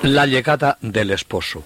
La llegada del esposo.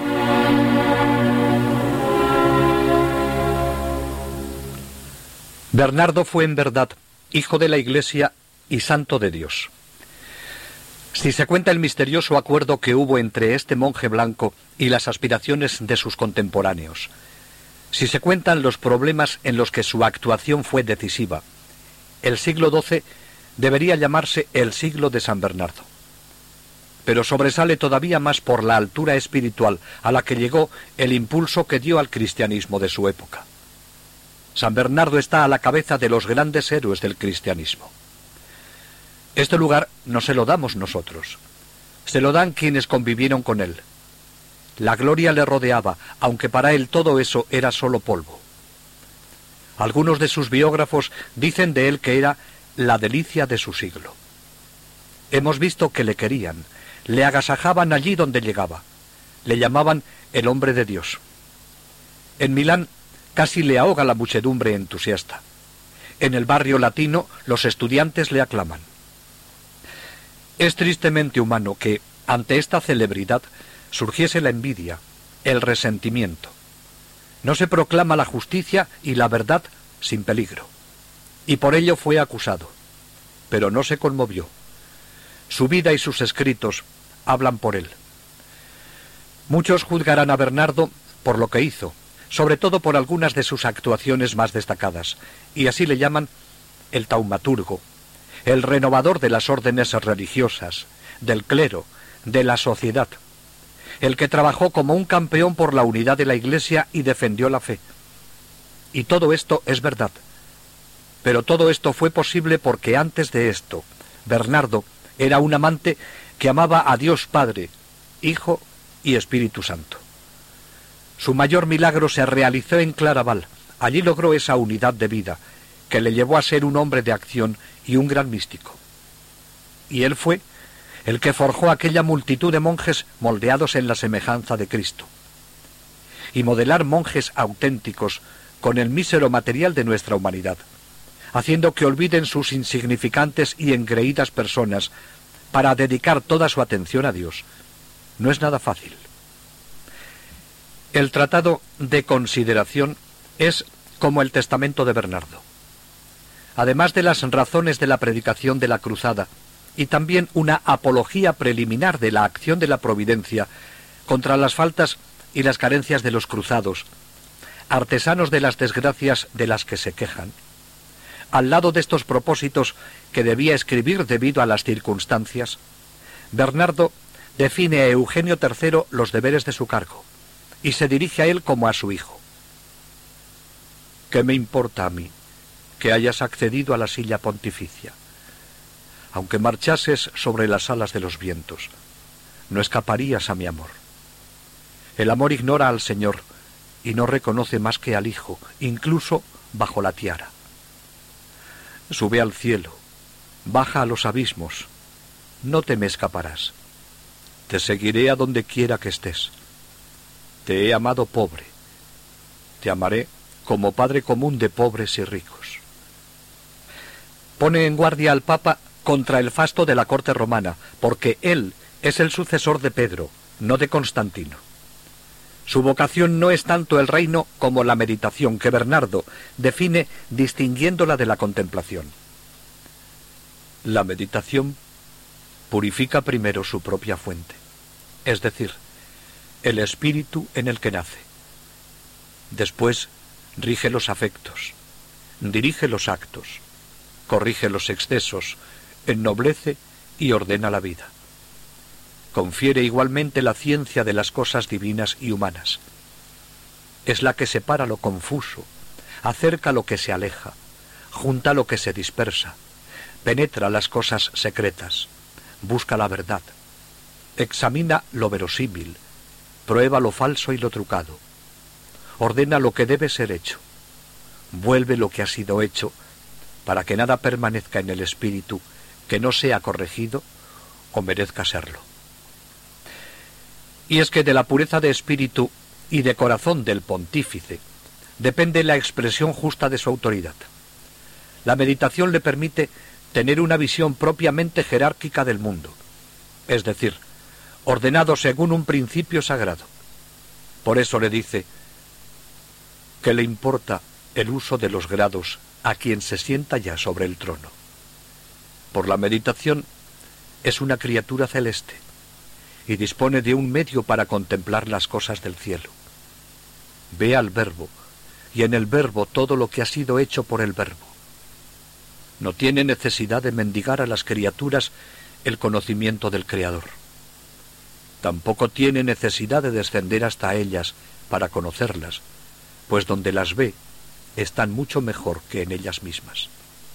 Bernardo fue en verdad hijo de la Iglesia y santo de Dios. Si se cuenta el misterioso acuerdo que hubo entre este monje blanco y las aspiraciones de sus contemporáneos, si se cuentan los problemas en los que su actuación fue decisiva, el siglo XII debería llamarse el siglo de San Bernardo. Pero sobresale todavía más por la altura espiritual a la que llegó el impulso que dio al cristianismo de su época. San Bernardo está a la cabeza de los grandes héroes del cristianismo. Este lugar no se lo damos nosotros, se lo dan quienes convivieron con él. La gloria le rodeaba, aunque para él todo eso era solo polvo. Algunos de sus biógrafos dicen de él que era la delicia de su siglo. Hemos visto que le querían, le agasajaban allí donde llegaba, le llamaban el hombre de Dios. En Milán casi le ahoga la muchedumbre entusiasta. En el barrio latino los estudiantes le aclaman. Es tristemente humano que, ante esta celebridad, surgiese la envidia, el resentimiento. No se proclama la justicia y la verdad sin peligro. Y por ello fue acusado, pero no se conmovió. Su vida y sus escritos hablan por él. Muchos juzgarán a Bernardo por lo que hizo, sobre todo por algunas de sus actuaciones más destacadas, y así le llaman el taumaturgo, el renovador de las órdenes religiosas, del clero, de la sociedad, el que trabajó como un campeón por la unidad de la Iglesia y defendió la fe. Y todo esto es verdad. Pero todo esto fue posible porque antes de esto, Bernardo era un amante que amaba a Dios Padre, Hijo y Espíritu Santo. Su mayor milagro se realizó en Claraval. Allí logró esa unidad de vida que le llevó a ser un hombre de acción y un gran místico. Y él fue el que forjó aquella multitud de monjes moldeados en la semejanza de Cristo. Y modelar monjes auténticos con el mísero material de nuestra humanidad, haciendo que olviden sus insignificantes y engreídas personas para dedicar toda su atención a Dios, no es nada fácil. El tratado de consideración es como el testamento de Bernardo. Además de las razones de la predicación de la cruzada, y también una apología preliminar de la acción de la providencia contra las faltas y las carencias de los cruzados, artesanos de las desgracias de las que se quejan. Al lado de estos propósitos que debía escribir debido a las circunstancias, Bernardo define a Eugenio III los deberes de su cargo y se dirige a él como a su hijo. ¿Qué me importa a mí que hayas accedido a la silla pontificia? Aunque marchases sobre las alas de los vientos, no escaparías a mi amor. El amor ignora al Señor y no reconoce más que al Hijo, incluso bajo la tiara. Sube al cielo, baja a los abismos, no te me escaparás. Te seguiré a donde quiera que estés. Te he amado pobre, te amaré como padre común de pobres y ricos. Pone en guardia al Papa contra el fasto de la corte romana, porque él es el sucesor de Pedro, no de Constantino. Su vocación no es tanto el reino como la meditación, que Bernardo define distinguiéndola de la contemplación. La meditación purifica primero su propia fuente, es decir, el espíritu en el que nace. Después rige los afectos, dirige los actos, corrige los excesos, ennoblece y ordena la vida. Confiere igualmente la ciencia de las cosas divinas y humanas. Es la que separa lo confuso, acerca lo que se aleja, junta lo que se dispersa, penetra las cosas secretas, busca la verdad, examina lo verosímil, prueba lo falso y lo trucado, ordena lo que debe ser hecho, vuelve lo que ha sido hecho, para que nada permanezca en el espíritu que no sea corregido o merezca serlo. Y es que de la pureza de espíritu y de corazón del pontífice depende la expresión justa de su autoridad. La meditación le permite tener una visión propiamente jerárquica del mundo, es decir, ordenado según un principio sagrado. Por eso le dice: ¿qué le importa el uso de los grados a quien se sienta ya sobre el trono? Por la meditación es una criatura celeste y dispone de un medio para contemplar las cosas del cielo. Ve al Verbo, y en el Verbo todo lo que ha sido hecho por el Verbo. No tiene necesidad de mendigar a las criaturas el conocimiento del Creador. Tampoco tiene necesidad de descender hasta ellas para conocerlas, pues donde las ve están mucho mejor que en ellas mismas.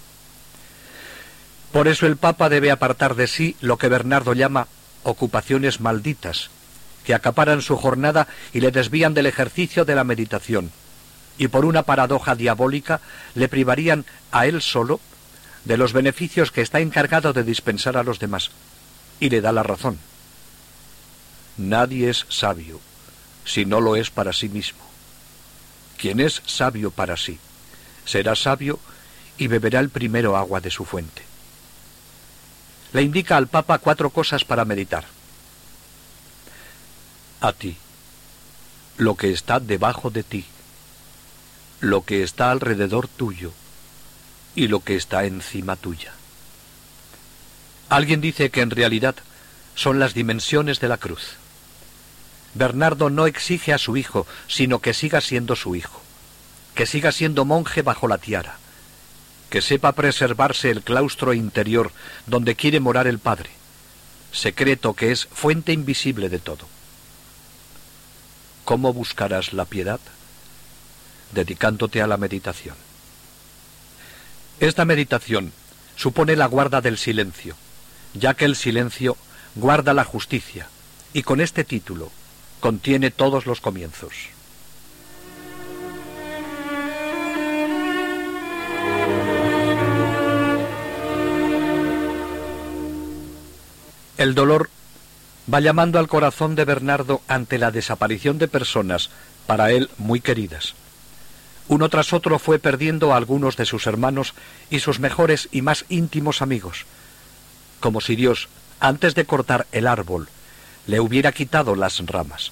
Por eso el Papa debe apartar de sí lo que Bernardo llama ocupaciones malditas, que acaparan su jornada y le desvían del ejercicio de la meditación, y por una paradoja diabólica le privarían a él solo de los beneficios que está encargado de dispensar a los demás, y le da la razón. Nadie es sabio si no lo es para sí mismo. Quien es sabio para sí, será sabio y beberá el primero agua de su fuente. Le indica al Papa 4 cosas para meditar. A ti, lo que está debajo de ti, lo que está alrededor tuyo y lo que está encima tuya. Alguien dice que en realidad son las dimensiones de la cruz. Bernardo no exige a su hijo, sino que siga siendo su hijo, que siga siendo monje bajo la tiara, que sepa preservarse el claustro interior donde quiere morar el Padre, secreto que es fuente invisible de todo. ¿Cómo buscarás la piedad? Dedicándote a la meditación. Esta meditación supone la guarda del silencio, ya que el silencio guarda la justicia, y con este título contiene todos los comienzos. El dolor va llamando al corazón de Bernardo ante la desaparición de personas, para él muy queridas. Uno tras otro fue perdiendo a algunos de sus hermanos y sus mejores y más íntimos amigos, como si Dios, antes de cortar el árbol, le hubiera quitado las ramas.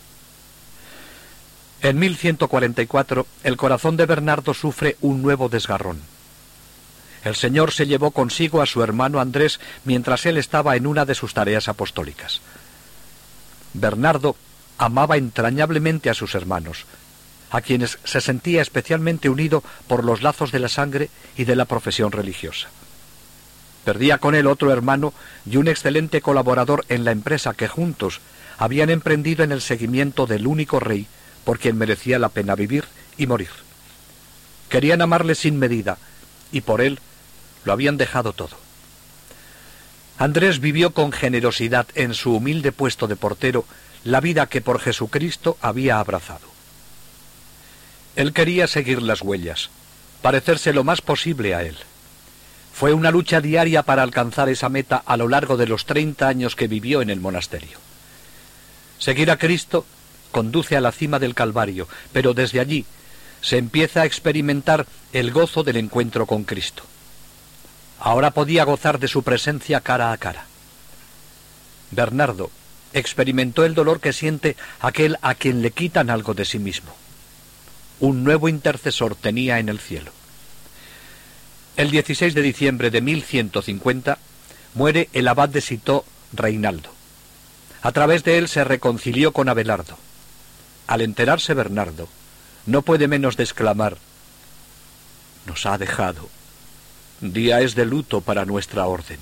En 1144, el corazón de Bernardo sufre un nuevo desgarrón. El Señor se llevó consigo a su hermano Andrés mientras él estaba en una de sus tareas apostólicas. Bernardo amaba entrañablemente a sus hermanos, a quienes se sentía especialmente unido por los lazos de la sangre y de la profesión religiosa. Perdía con él otro hermano y un excelente colaborador en la empresa que juntos habían emprendido en el seguimiento del único rey por quien merecía la pena vivir y morir. Querían amarle sin medida, y por él lo habían dejado todo. Andrés vivió con generosidad en su humilde puesto de portero la vida que por Jesucristo había abrazado. Él quería seguir las huellas, parecerse lo más posible a él. Fue una lucha diaria para alcanzar esa meta a lo largo de los 30 años que vivió en el monasterio. Seguir a Cristo conduce a la cima del Calvario, pero desde allí se empieza a experimentar el gozo del encuentro con Cristo. Ahora podía gozar de su presencia cara a cara. Bernardo experimentó el dolor que siente aquel a quien le quitan algo de sí mismo. Un nuevo intercesor tenía en el cielo. El 16 de diciembre de 1150 muere el abad de Citeaux, Reinaldo. A través de él se reconcilió con Abelardo. Al enterarse Bernardo, no puede menos de exclamar: «Nos ha dejado. Día es de luto para nuestra orden».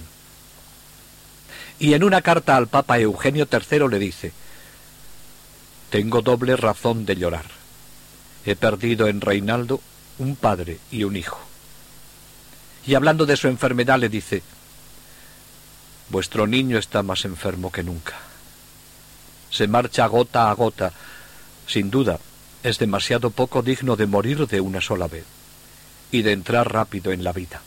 Y en una carta al Papa Eugenio III le dice: «Tengo doble razón de llorar. He perdido en Reinaldo un padre y un hijo». Y hablando de su enfermedad le dice: «Vuestro niño está más enfermo que nunca. Se marcha gota a gota. Sin duda, es demasiado poco digno de morir de una sola vez y de entrar rápido en la vida».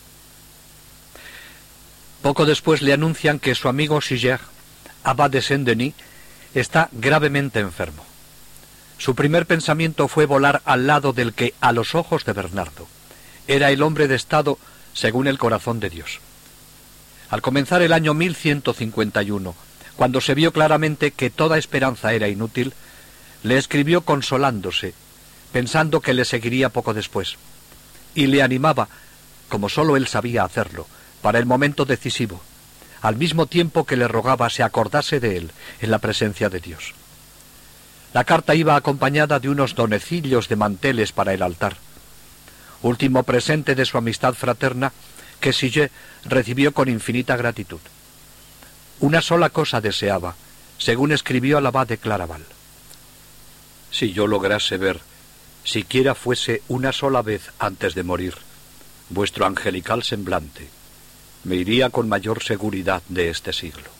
Poco después le anuncian que su amigo Siger, abad de Saint-Denis, está gravemente enfermo. Su primer pensamiento fue volar al lado del que, a los ojos de Bernardo, era el hombre de Estado según el corazón de Dios. Al comenzar el año 1151, Cuando se vio claramente que toda esperanza era inútil, le escribió consolándose, pensando que le seguiría poco después, y le animaba, como sólo él sabía hacerlo, para el momento decisivo, al mismo tiempo que le rogaba se acordase de él en la presencia de Dios. La carta iba acompañada de unos donecillos de manteles para el altar, último presente de su amistad fraterna que Siget recibió con infinita gratitud. Una sola cosa deseaba, según escribió al abad de Claraval: si yo lograse ver, siquiera fuese una sola vez antes de morir, vuestro angelical semblante, me iría con mayor seguridad de este siglo.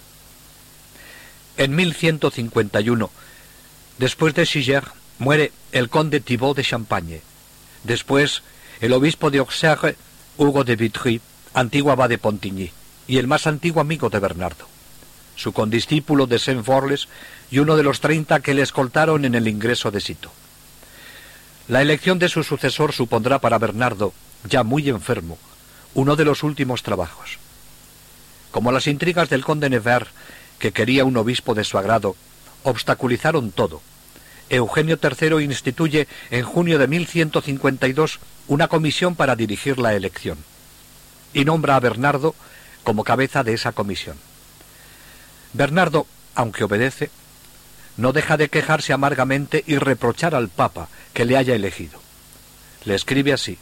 En 1151, después de Siget, muere el conde Thibaut de Champagne. Después, el obispo de Auxerre, Hugo de Vitry, antiguo abad de Pontigny, y el más antiguo amigo de Bernardo, su condiscípulo de Saint-Forles y uno de los 30 que le escoltaron en el ingreso de Citeaux. La elección de su sucesor supondrá para Bernardo, ya muy enfermo, uno de los últimos trabajos. Como las intrigas del conde Nevers, que quería un obispo de su agrado, obstaculizaron todo, Eugenio III instituye en junio de 1152 una comisión para dirigir la elección, y nombra a Bernardo como cabeza de esa comisión. Bernardo, aunque obedece, no deja de quejarse amargamente y reprochar al Papa que le haya elegido. Le escribe así: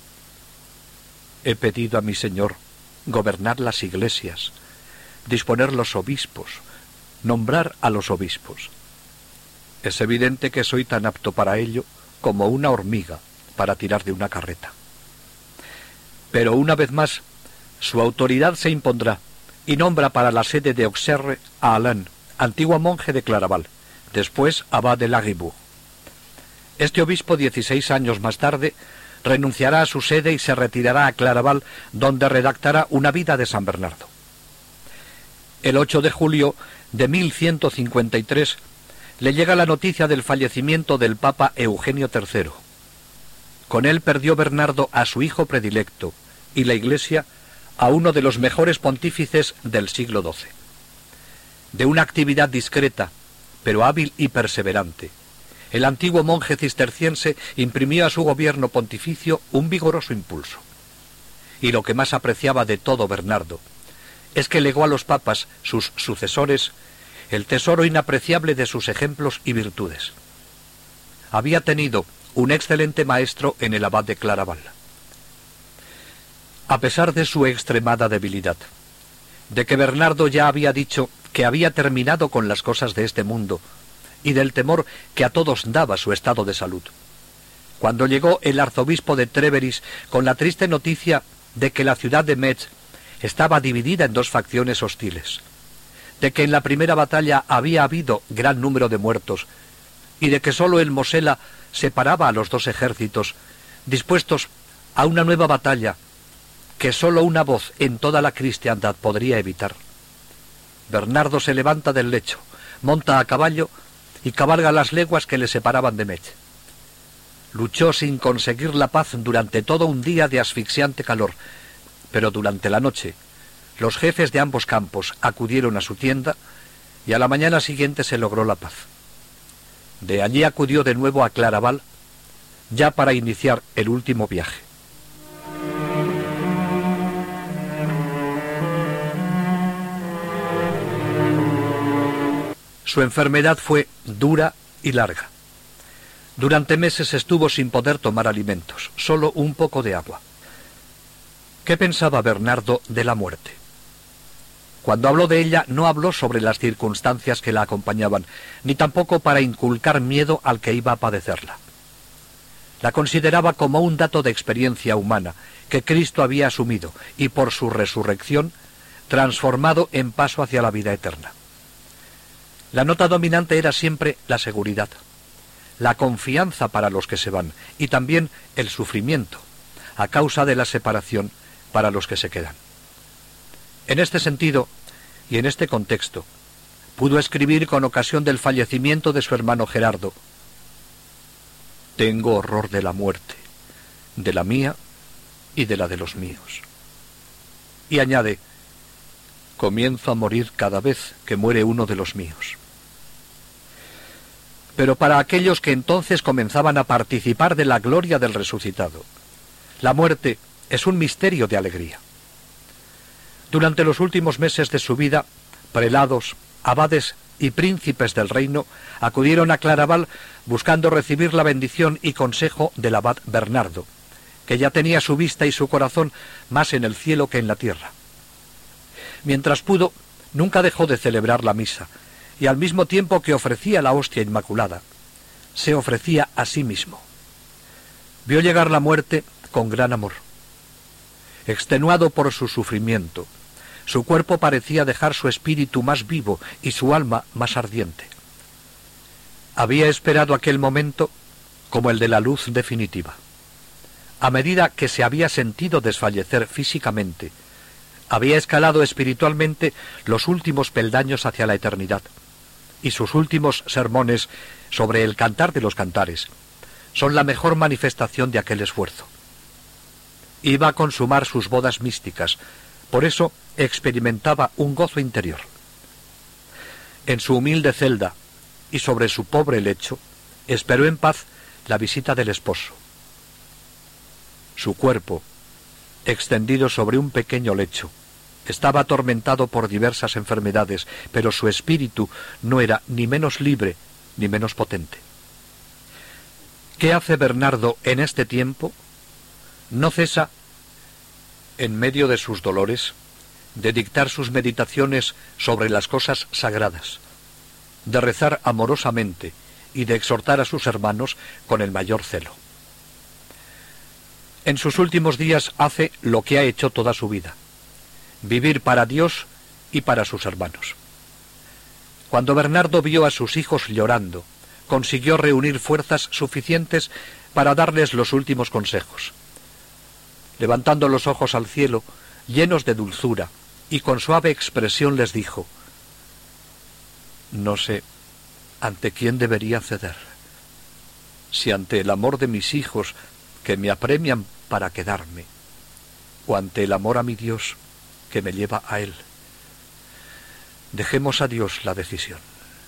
he pedido a mi Señor gobernar las iglesias, disponer los obispos, nombrar a los obispos. Es evidente que soy tan apto para ello como una hormiga para tirar de una carreta. Pero una vez más, su autoridad se impondrá y nombra para la sede de Auxerre a Alain, antiguo monje de Claraval, después abad de Laghibourg. Este obispo, 16 años más tarde, renunciará a su sede y se retirará a Claraval, donde redactará una vida de San Bernardo. El 8 de julio de 1153 le llega la noticia del fallecimiento del Papa Eugenio III. Con él perdió Bernardo a su hijo predilecto y la Iglesia a uno de los mejores pontífices del siglo XII. De una actividad discreta, pero hábil y perseverante, el antiguo monje cisterciense imprimió a su gobierno pontificio un vigoroso impulso. Y lo que más apreciaba de todo Bernardo es que legó a los papas, sus sucesores, el tesoro inapreciable de sus ejemplos y virtudes. Había tenido un excelente maestro en el abad de Claraval. A pesar de su extremada debilidad, de que Bernardo ya había dicho que había terminado con las cosas de este mundo, y del temor que a todos daba su estado de salud, cuando llegó el arzobispo de Tréveris con la triste noticia de que la ciudad de Metz estaba dividida en dos facciones hostiles, de que en la primera batalla había habido gran número de muertos, y de que sólo el Mosela separaba a los dos ejércitos, dispuestos a una nueva batalla que sólo una voz en toda la cristiandad podría evitar. Bernardo se levanta del lecho, monta a caballo y cabalga las leguas que le separaban de Metz. Luchó sin conseguir la paz durante todo un día de asfixiante calor, pero durante la noche los jefes de ambos campos acudieron a su tienda y a la mañana siguiente se logró la paz. De allí acudió de nuevo a Claraval, ya para iniciar el último viaje. Su enfermedad fue dura y larga. Durante meses estuvo sin poder tomar alimentos, solo un poco de agua. ¿Qué pensaba Bernardo de la muerte? Cuando habló de ella, no habló sobre las circunstancias que la acompañaban, ni tampoco para inculcar miedo al que iba a padecerla. La consideraba como un dato de experiencia humana que Cristo había asumido y por su resurrección transformado en paso hacia la vida eterna. La nota dominante era siempre la seguridad, la confianza para los que se van y también el sufrimiento, a causa de la separación para los que se quedan. En este sentido, y en este contexto, pudo escribir con ocasión del fallecimiento de su hermano Gerardo: tengo horror de la muerte, de la mía y de la de los míos. Y añade: Comienzo a morir cada vez que muere uno de los míos. Pero para aquellos que entonces comenzaban a participar de la gloria del resucitado, la muerte es un misterio de alegría. Durante los últimos meses de su vida, prelados, abades y príncipes del reino acudieron a Claraval buscando recibir la bendición y consejo del abad Bernardo, que ya tenía su vista y su corazón más en el cielo que en la tierra. Mientras pudo, nunca dejó de celebrar la misa, y al mismo tiempo que ofrecía la hostia inmaculada, se ofrecía a sí mismo. Vio llegar la muerte con gran amor. Extenuado por su sufrimiento, su cuerpo parecía dejar su espíritu más vivo y su alma más ardiente. Había esperado aquel momento como el de la luz definitiva. A medida que se había sentido desfallecer físicamente, había escalado espiritualmente los últimos peldaños hacia la eternidad, y sus últimos sermones sobre el Cantar de los Cantares son la mejor manifestación de aquel esfuerzo. Iba a consumar sus bodas místicas, por eso experimentaba un gozo interior. En su humilde celda y sobre su pobre lecho, esperó en paz la visita del esposo. Su cuerpo, extendido sobre un pequeño lecho, estaba atormentado por diversas enfermedades, pero su espíritu no era ni menos libre ni menos potente. ¿Qué hace Bernardo en este tiempo? No cesa, en medio de sus dolores, de dictar sus meditaciones sobre las cosas sagradas, de rezar amorosamente y de exhortar a sus hermanos con el mayor celo. En sus últimos días hace lo que ha hecho toda su vida: vivir para Dios y para sus hermanos. Cuando Bernardo vio a sus hijos llorando, consiguió reunir fuerzas suficientes para darles los últimos consejos. Levantando los ojos al cielo, llenos de dulzura, y con suave expresión les dijo: no sé ante quién debería ceder, si ante el amor de mis hijos que me apremian para quedarme, o ante el amor a mi Dios que me lleva a Él. Dejemos a Dios la decisión.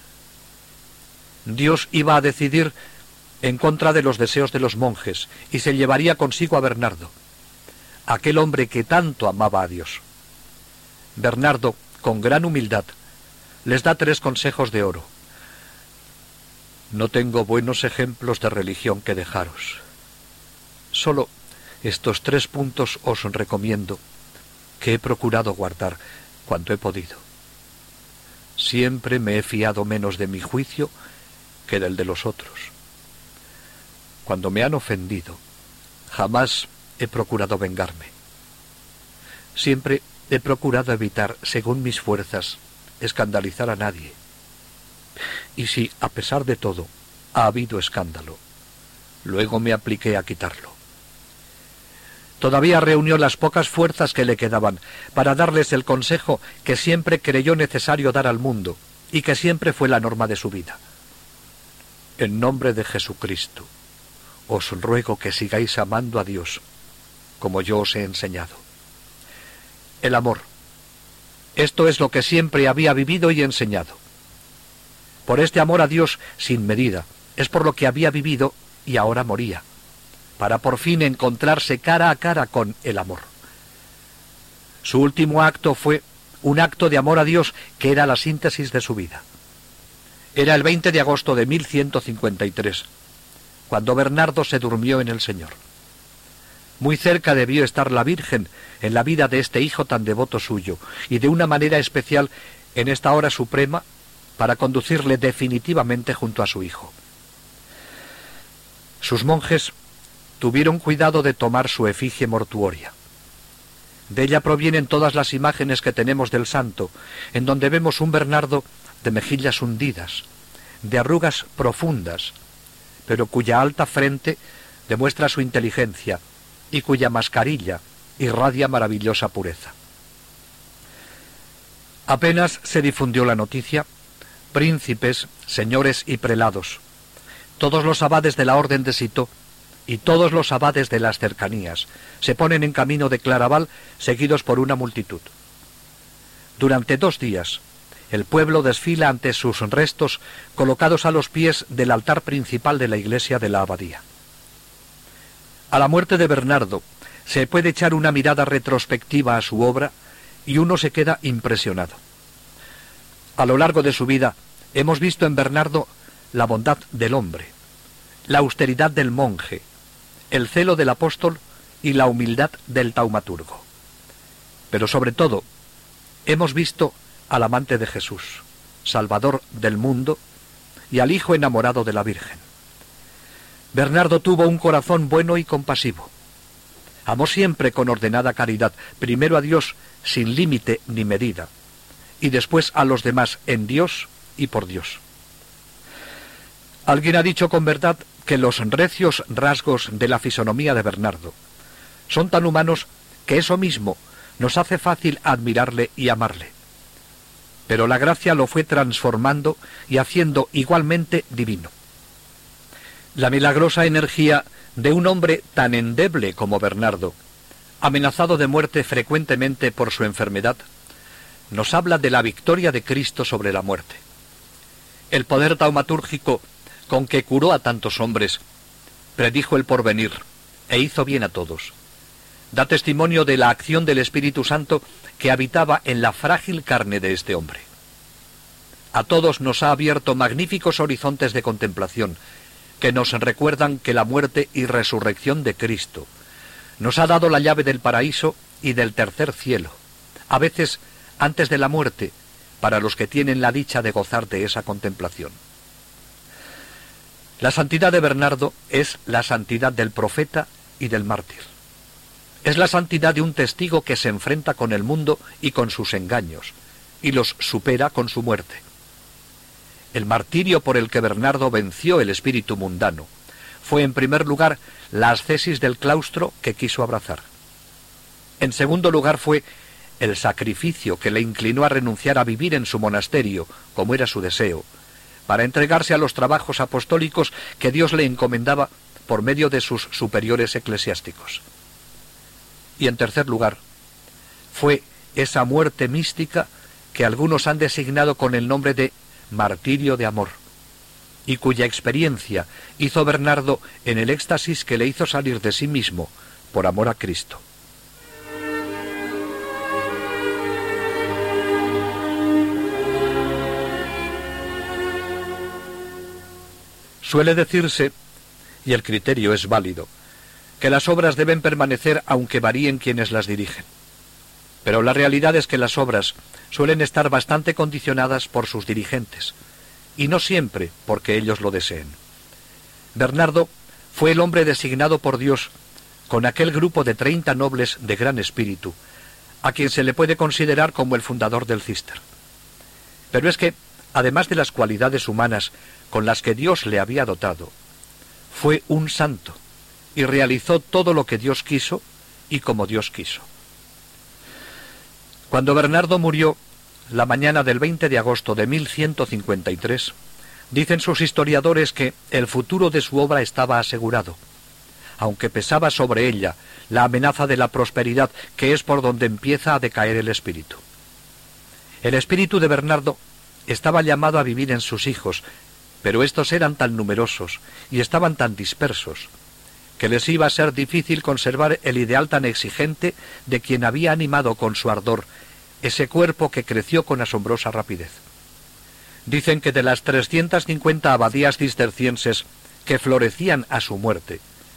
Dios iba a decidir en contra de los deseos de los monjes y se llevaría consigo a Bernardo, aquel hombre que tanto amaba a Dios. Bernardo, con gran humildad, les da 3 consejos de oro. No tengo buenos ejemplos de religión que dejaros. Solo estos 3 puntos os recomiendo, que he procurado guardar cuanto he podido. Siempre me he fiado menos de mi juicio que del de los otros. Cuando me han ofendido, jamás he procurado vengarme. Siempre he procurado evitar, según mis fuerzas, escandalizar a nadie. Y si, a pesar de todo, ha habido escándalo, luego me apliqué a quitarlo. Todavía reunió las pocas fuerzas que le quedaban para darles el consejo que siempre creyó necesario dar al mundo y que siempre fue la norma de su vida. En nombre de Jesucristo, os ruego que sigáis amando a Dios, como yo os he enseñado. El amor. Esto es lo que siempre había vivido y enseñado. Por este amor a Dios sin medida, es por lo que había vivido y ahora moría, para por fin encontrarse cara a cara con el amor. Su último acto fue un acto de amor a Dios que era la síntesis de su vida. Era el 20 de agosto de 1153, cuando Bernardo se durmió en el Señor. Muy cerca debió estar la Virgen en la vida de este hijo tan devoto suyo, y de una manera especial en esta hora suprema para conducirle definitivamente junto a su hijo. Sus monjes tuvieron cuidado de tomar su efigie mortuoria. De ella provienen todas las imágenes que tenemos del santo, en donde vemos un Bernardo de mejillas hundidas, de arrugas profundas, pero cuya alta frente demuestra su inteligencia y cuya mascarilla irradia maravillosa pureza. Apenas se difundió la noticia, príncipes, señores y prelados, todos los abades de la orden de Citeaux y todos los abades de las cercanías se ponen en camino de Claraval seguidos por una multitud. Durante 2 días, el pueblo desfila ante sus restos colocados a los pies del altar principal de la iglesia de la abadía. A la muerte de Bernardo se puede echar una mirada retrospectiva a su obra y uno se queda impresionado. A lo largo de su vida hemos visto en Bernardo la bondad del hombre, la austeridad del monje, el celo del apóstol y la humildad del taumaturgo. Pero sobre todo, hemos visto al amante de Jesús, Salvador del mundo, y al hijo enamorado de la Virgen. Bernardo tuvo un corazón bueno y compasivo. Amó siempre con ordenada caridad, primero a Dios sin límite ni medida, y después a los demás en Dios y por Dios. Alguien ha dicho con verdad que los recios rasgos de la fisonomía de Bernardo son tan humanos que eso mismo nos hace fácil admirarle y amarle. Pero la gracia lo fue transformando y haciendo igualmente divino. La milagrosa energía de un hombre tan endeble como Bernardo, amenazado de muerte frecuentemente por su enfermedad, nos habla de la victoria de Cristo sobre la muerte. El poder taumatúrgico con que curó a tantos hombres, predijo el porvenir e hizo bien a todos. Da testimonio de la acción del Espíritu Santo que habitaba en la frágil carne de este hombre. A todos nos ha abierto magníficos horizontes de contemplación, que nos recuerdan que la muerte y resurrección de Cristo nos ha dado la llave del paraíso y del tercer cielo, a veces antes de la muerte, para los que tienen la dicha de gozar de esa contemplación. La santidad de Bernardo es la santidad del profeta y del mártir. Es la santidad de un testigo que se enfrenta con el mundo y con sus engaños, y los supera con su muerte. El martirio por el que Bernardo venció el espíritu mundano fue en primer lugar la ascesis del claustro que quiso abrazar. En segundo lugar fue el sacrificio que le inclinó a renunciar a vivir en su monasterio, como era su deseo, para entregarse a los trabajos apostólicos que Dios le encomendaba por medio de sus superiores eclesiásticos. Y en tercer lugar, fue esa muerte mística que algunos han designado con el nombre de martirio de amor, y cuya experiencia hizo Bernardo en el éxtasis que le hizo salir de sí mismo por amor a Cristo. Suele decirse, y el criterio es válido, que las obras deben permanecer aunque varíen quienes las dirigen. Pero la realidad es que las obras suelen estar bastante condicionadas por sus dirigentes, y no siempre porque ellos lo deseen. Bernardo fue el hombre designado por Dios con aquel grupo de 30 nobles de gran espíritu, a quien se le puede considerar como el fundador del Císter. Pero es que, además de las cualidades humanas con las que Dios le había dotado, fue un santo, y realizó todo lo que Dios quiso y como Dios quiso. Cuando Bernardo murió, la mañana del 20 de agosto de 1153, dicen sus historiadores que el futuro de su obra estaba asegurado, aunque pesaba sobre ella la amenaza de la prosperidad, que es por donde empieza a decaer el espíritu. El espíritu de Bernardo estaba llamado a vivir en sus hijos, pero estos eran tan numerosos y estaban tan dispersos, que les iba a ser difícil conservar el ideal tan exigente de quien había animado con su ardor ese cuerpo que creció con asombrosa rapidez. Dicen que de las 350 abadías cistercienses que florecían a su muerte,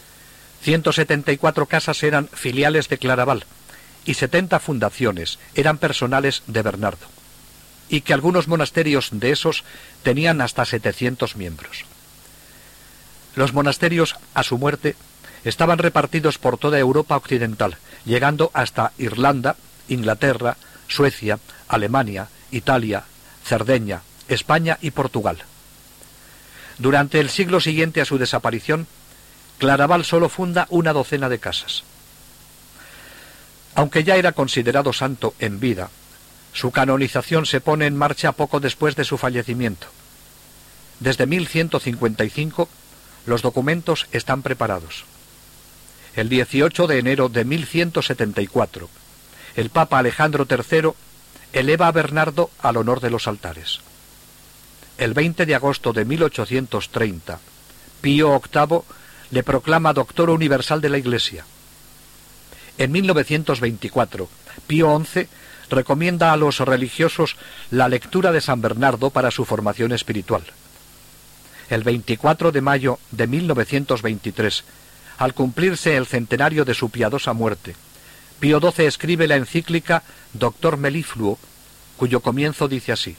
174 casas eran filiales de Claraval y 70 fundaciones eran personales de Bernardo, y que algunos monasterios de esos tenían hasta 700 miembros. Los monasterios, a su muerte, estaban repartidos por toda Europa occidental, llegando hasta Irlanda, Inglaterra, Suecia, Alemania, Italia, Cerdeña, España y Portugal. Durante el siglo siguiente a su desaparición, Claraval solo funda una docena de casas. Aunque ya era considerado santo en vida, su canonización se pone en marcha poco después de su fallecimiento. Desde 1155, los documentos están preparados. El 18 de enero de 1174, el Papa Alejandro III eleva a Bernardo al honor de los altares. El 20 de agosto de 1830, Pío VIII le proclama doctor universal de la Iglesia. En 1924, Pío XI recomienda a los religiosos la lectura de San Bernardo para su formación espiritual. El 24 de mayo de 1923, al cumplirse el centenario de su piadosa muerte, Pío XII escribe la encíclica Doctor Melifluo, cuyo comienzo dice así: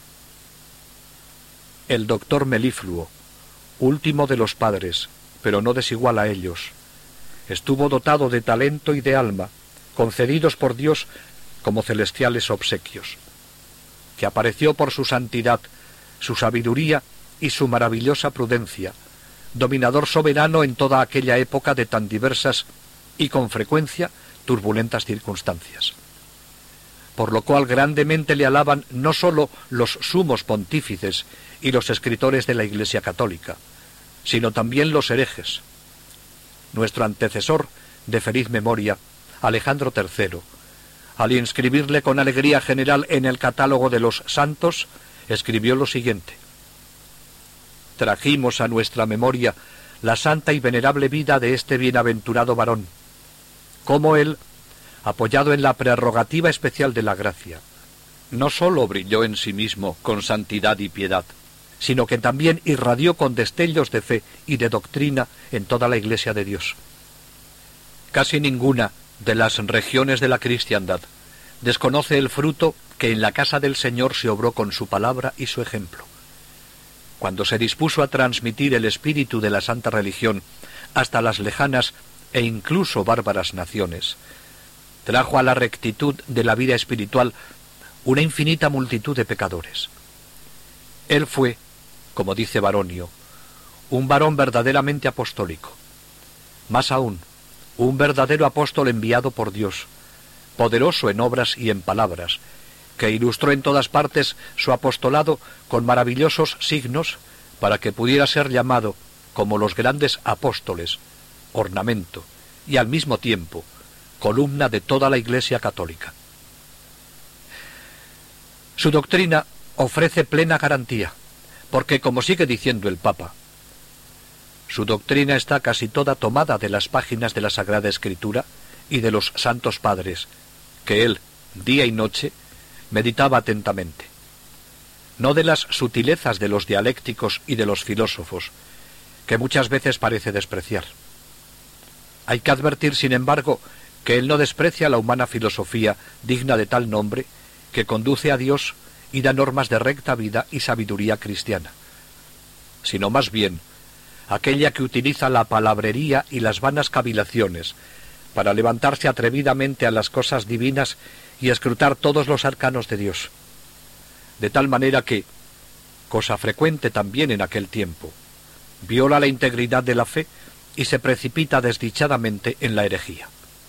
El doctor Melifluo, último de los padres, pero no desigual a ellos, estuvo dotado de talento y de alma, concedidos por Dios como celestiales obsequios, que apareció por su santidad, su sabiduría y su maravillosa prudencia, dominador soberano en toda aquella época de tan diversas y con frecuencia turbulentas circunstancias. Por lo cual grandemente le alaban no sólo los sumos pontífices y los escritores de la Iglesia católica, sino también los herejes. Nuestro antecesor, de feliz memoria, Alejandro III, al inscribirle con alegría general en el catálogo de los santos, escribió lo siguiente: Trajimos a nuestra memoria la santa y venerable vida de este bienaventurado varón, cómo él, apoyado en la prerrogativa especial de la gracia, no sólo brilló en sí mismo con santidad y piedad, sino que también irradió con destellos de fe y de doctrina en toda la Iglesia de Dios. Casi ninguna de las regiones de la cristiandad desconoce el fruto que en la casa del Señor se obró con su palabra y su ejemplo. Cuando se dispuso a transmitir el espíritu de la santa religión hasta las lejanas e incluso bárbaras naciones, trajo a la rectitud de la vida espiritual una infinita multitud de pecadores. Él fue, como dice Baronio, un varón verdaderamente apostólico. Más aún, un verdadero apóstol enviado por Dios, poderoso en obras y en palabras, que ilustró en todas partes su apostolado con maravillosos signos para que pudiera ser llamado, como los grandes apóstoles, ornamento y al mismo tiempo columna de toda la Iglesia católica. Su doctrina ofrece plena garantía, porque, como sigue diciendo el Papa, su doctrina está casi toda tomada de las páginas de la Sagrada Escritura y de los santos padres, que él, día y noche, meditaba atentamente. No de las sutilezas de los dialécticos y de los filósofos, que muchas veces parece despreciar. Hay que advertir, sin embargo, que él no desprecia la humana filosofía digna de tal nombre, que conduce a Dios y da normas de recta vida y sabiduría cristiana, sino más bien aquella que utiliza la palabrería y las vanas cavilaciones para levantarse atrevidamente a las cosas divinas y escrutar todos los arcanos de Dios, de tal manera que, cosa frecuente también en aquel tiempo, viola la integridad de la fe y se precipita desdichadamente en la herejía.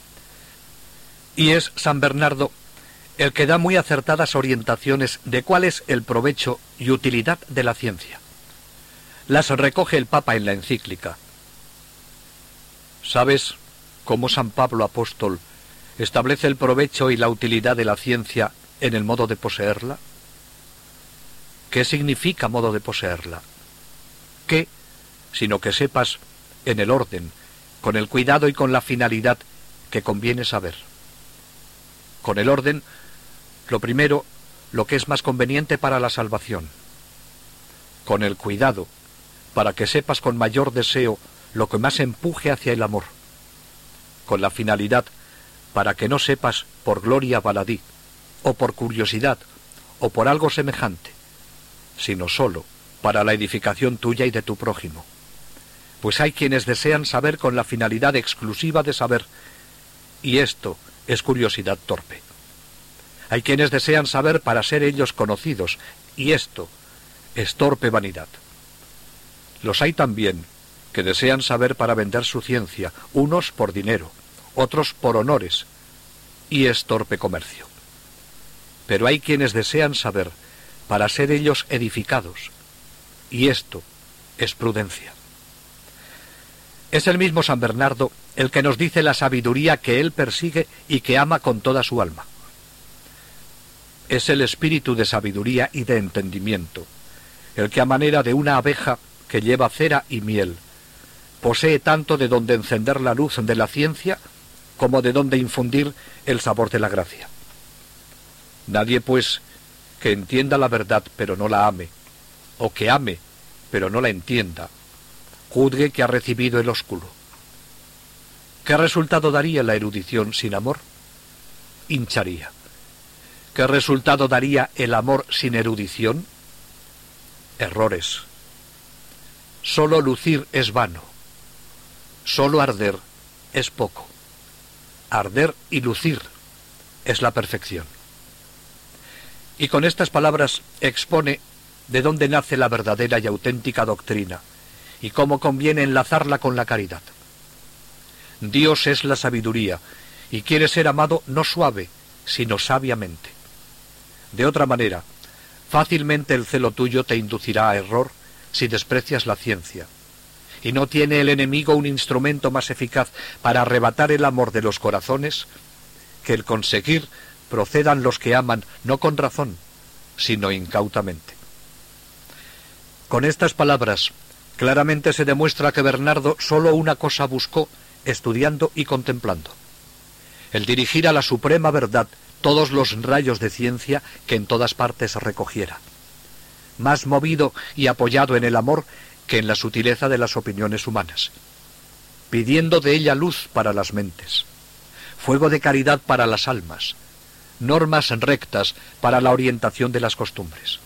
Y es San Bernardo el que da muy acertadas orientaciones de cuál es el provecho y utilidad de la ciencia. Las recoge el Papa en la encíclica. ¿Sabes cómo San Pablo apóstol establece el provecho y la utilidad de la ciencia en el modo de poseerla? ¿Qué significa modo de poseerla? ¿Qué, sino que sepas en el orden, con el cuidado y con la finalidad que conviene saber? Con el orden, lo primero, lo que es más conveniente para la salvación. Con el cuidado, para que sepas con mayor deseo lo que más empuje hacia el amor. Con la finalidad, para que no sepas por gloria baladí, o por curiosidad, o por algo semejante, sino sólo para la edificación tuya y de tu prójimo. Pues hay quienes desean saber con la finalidad exclusiva de saber, y esto es curiosidad torpe. Hay quienes desean saber para ser ellos conocidos, y esto es torpe vanidad. Los hay también que desean saber para vender su ciencia, unos por dinero, otros por honores, y es torpe comercio. Pero hay quienes desean saber para ser ellos edificados, y esto es prudencia. Es el mismo San Bernardo el que nos dice la sabiduría que él persigue y que ama con toda su alma. es el espíritu de sabiduría y de entendimiento, el que a manera de una abeja que lleva cera y miel, posee tanto de donde encender la luz de la ciencia como de donde infundir el sabor de la gracia. Nadie, pues, que entienda la verdad pero no la ame, o que ame pero no la entienda, juzgue que ha recibido el ósculo. ¿Qué resultado daría la erudición sin amor? Hincharía. ¿Qué resultado daría el amor sin erudición? Errores. Solo lucir es vano. Solo arder es poco. Arder y lucir es la perfección. Y con estas palabras expone de dónde nace la verdadera y auténtica doctrina, y cómo conviene enlazarla con la caridad. Dios es la sabiduría, y quiere ser amado no suave, sino sabiamente. De otra manera, fácilmente el celo tuyo te inducirá a error si desprecias la ciencia, y no tiene el enemigo un instrumento más eficaz para arrebatar el amor de los corazones que el conseguir procedan los que aman no con razón, sino incautamente. Con estas palabras, claramente se demuestra que Bernardo sólo una cosa buscó, estudiando y contemplando: el dirigir a la suprema verdad todos los rayos de ciencia que en todas partes recogiera, más movido y apoyado en el amor que en la sutileza de las opiniones humanas, pidiendo de ella luz para las mentes, fuego de caridad para las almas, normas rectas para la orientación de las costumbres.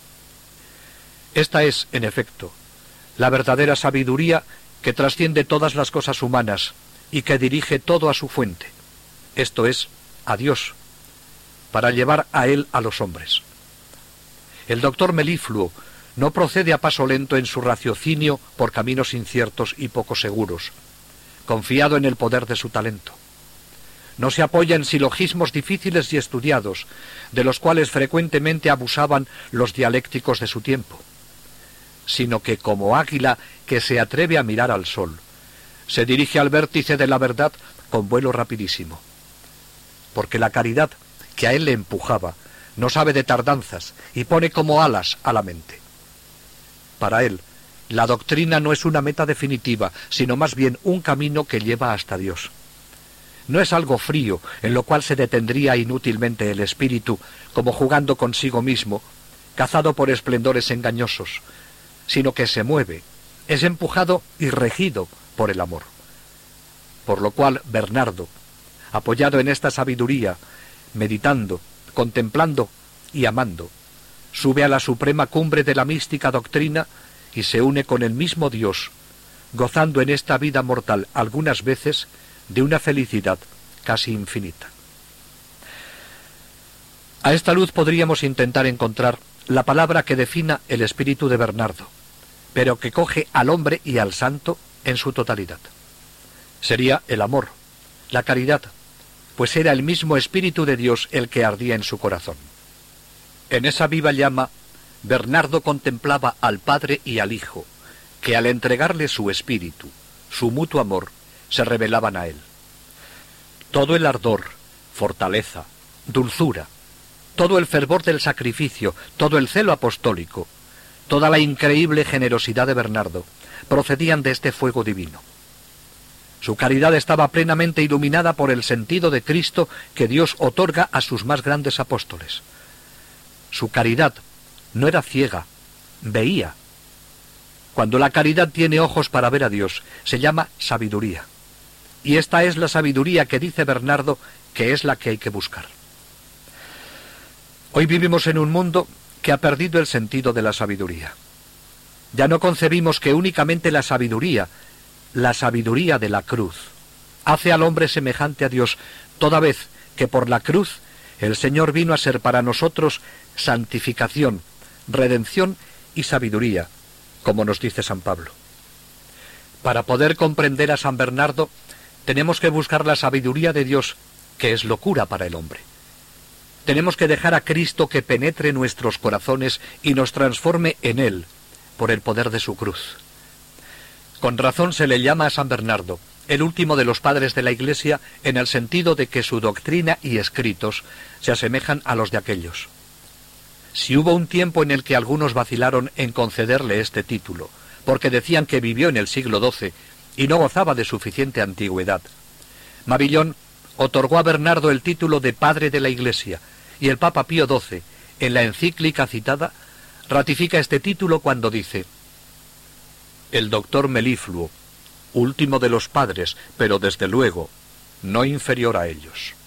Esta es, en efecto, la verdadera sabiduría que trasciende todas las cosas humanas y que dirige todo a su fuente, esto es, a Dios, para llevar a Él a los hombres. El doctor Melifluo no procede a paso lento en su raciocinio por caminos inciertos y poco seguros, confiado en el poder de su talento. No se apoya en silogismos difíciles y estudiados, de los cuales frecuentemente abusaban los dialécticos de su tiempo, sino que, como águila que se atreve a mirar al sol, se dirige al vértice de la verdad con vuelo rapidísimo. Porque la caridad, que a él le empujaba, no sabe de tardanzas y pone como alas a la mente. Para él, la doctrina no es una meta definitiva, sino más bien un camino que lleva hasta Dios. No es algo frío, en lo cual se detendría inútilmente el espíritu, como jugando consigo mismo, cazado por esplendores engañosos, sino que se mueve, es empujado y regido por el amor. Por lo cual Bernardo, apoyado en esta sabiduría, meditando, contemplando y amando, sube a la suprema cumbre de la mística doctrina y se une con el mismo Dios, gozando en esta vida mortal algunas veces de una felicidad casi infinita. A esta luz podríamos intentar encontrar la palabra que defina el espíritu de Bernardo, pero que coge al hombre y al santo en su totalidad. Sería el amor, la caridad, pues era el mismo Espíritu de Dios el que ardía en su corazón. En esa viva llama, Bernardo contemplaba al Padre y al Hijo, que al entregarle su espíritu, su mutuo amor, se revelaban a él. Todo el ardor, fortaleza, dulzura, todo el fervor del sacrificio, todo el celo apostólico, toda la increíble generosidad de Bernardo, procedían de este fuego divino. Su caridad estaba plenamente iluminada por el sentido de Cristo que Dios otorga a sus más grandes apóstoles. Su caridad no era ciega, veía. Cuando la caridad tiene ojos para ver a Dios, se llama sabiduría. Y esta es la sabiduría que dice Bernardo que es la que hay que buscar. Hoy vivimos en un mundo que ha perdido el sentido de la sabiduría. Ya no concebimos que únicamente la sabiduría de la cruz, hace al hombre semejante a Dios, toda vez que por la cruz el Señor vino a ser para nosotros santificación, redención y sabiduría, como nos dice San Pablo. Para poder comprender a San Bernardo, tenemos que buscar la sabiduría de Dios, que es locura para el hombre. Tenemos que dejar a Cristo que penetre nuestros corazones y nos transforme en Él, por el poder de su cruz. Con razón se le llama a San Bernardo el último de los padres de la Iglesia, en el sentido de que su doctrina y escritos se asemejan a los de aquellos. Si hubo un tiempo en el que algunos vacilaron en concederle este título, porque decían que vivió en el siglo XII y no gozaba de suficiente antigüedad, Mabillon otorgó a Bernardo el título de Padre de la Iglesia, y el Papa Pío XII, en la encíclica citada, ratifica este título cuando dice: el doctor Melifluo, último de los padres, pero desde luego no inferior a ellos.